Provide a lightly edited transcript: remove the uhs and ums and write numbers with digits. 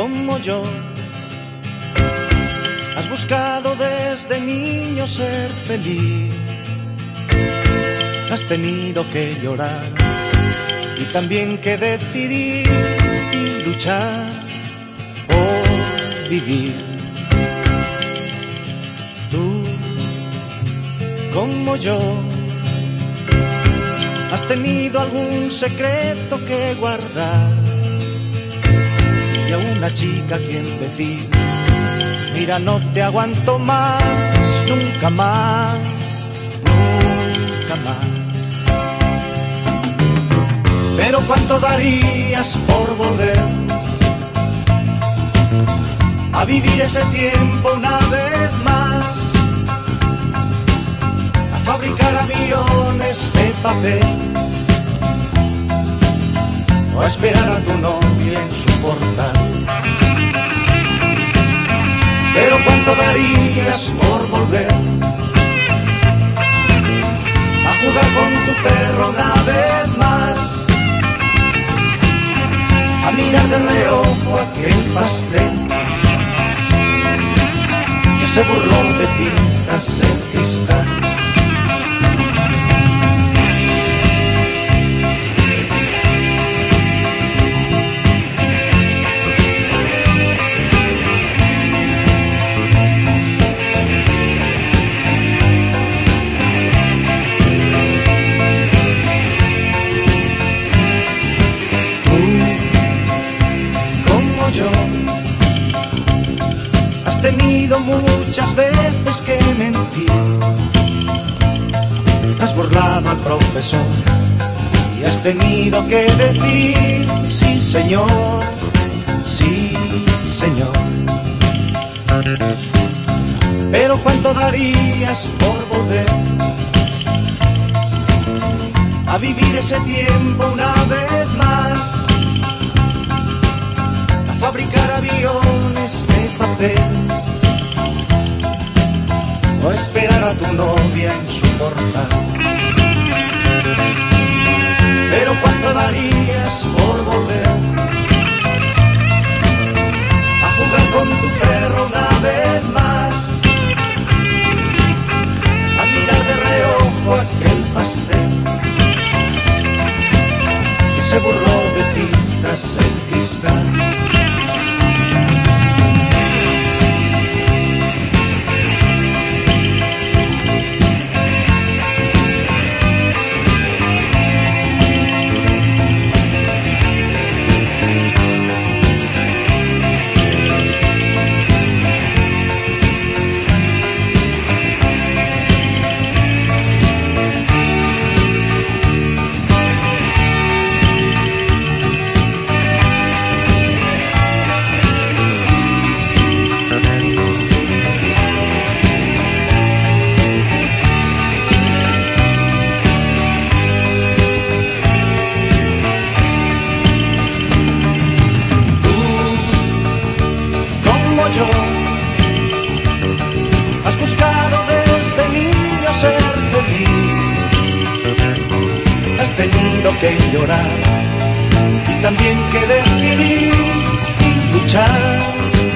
como yo. Has buscado desde niño ser feliz. Has tenido que llorar y también que decidir y luchar por vivir. Tú, como yo, has tenido algún secreto que guardar y a una chica a quien decir: mira, no te aguanto más, nunca más, nunca más. Pero ¿cuánto darías por volver a vivir ese tiempo una vez más? A fabricar aviones de papel o a esperar a tu novia en su portal. Pero ¿cuánto darías por volver a jugar con tu perro una vez más? A mirar de reojo aquel pastel que se burló de ti tras el cristal. Has tenido muchas veces que mentir, has burlado al profesor y has tenido que decir: sí señor, sí señor. Pero ¿cuánto darías por volver a vivir ese tiempo una vez más? Fabricar aviones de papel o esperar a tu novia en su portal. Pero ¿cuánto darías por volver a jugar con tu perro una vez más? A mirar de reojo aquel pastel que se burló de ti tras el cristal. Has buscado desde niño ser feliz, has tenido que llorar y también que decidir y luchar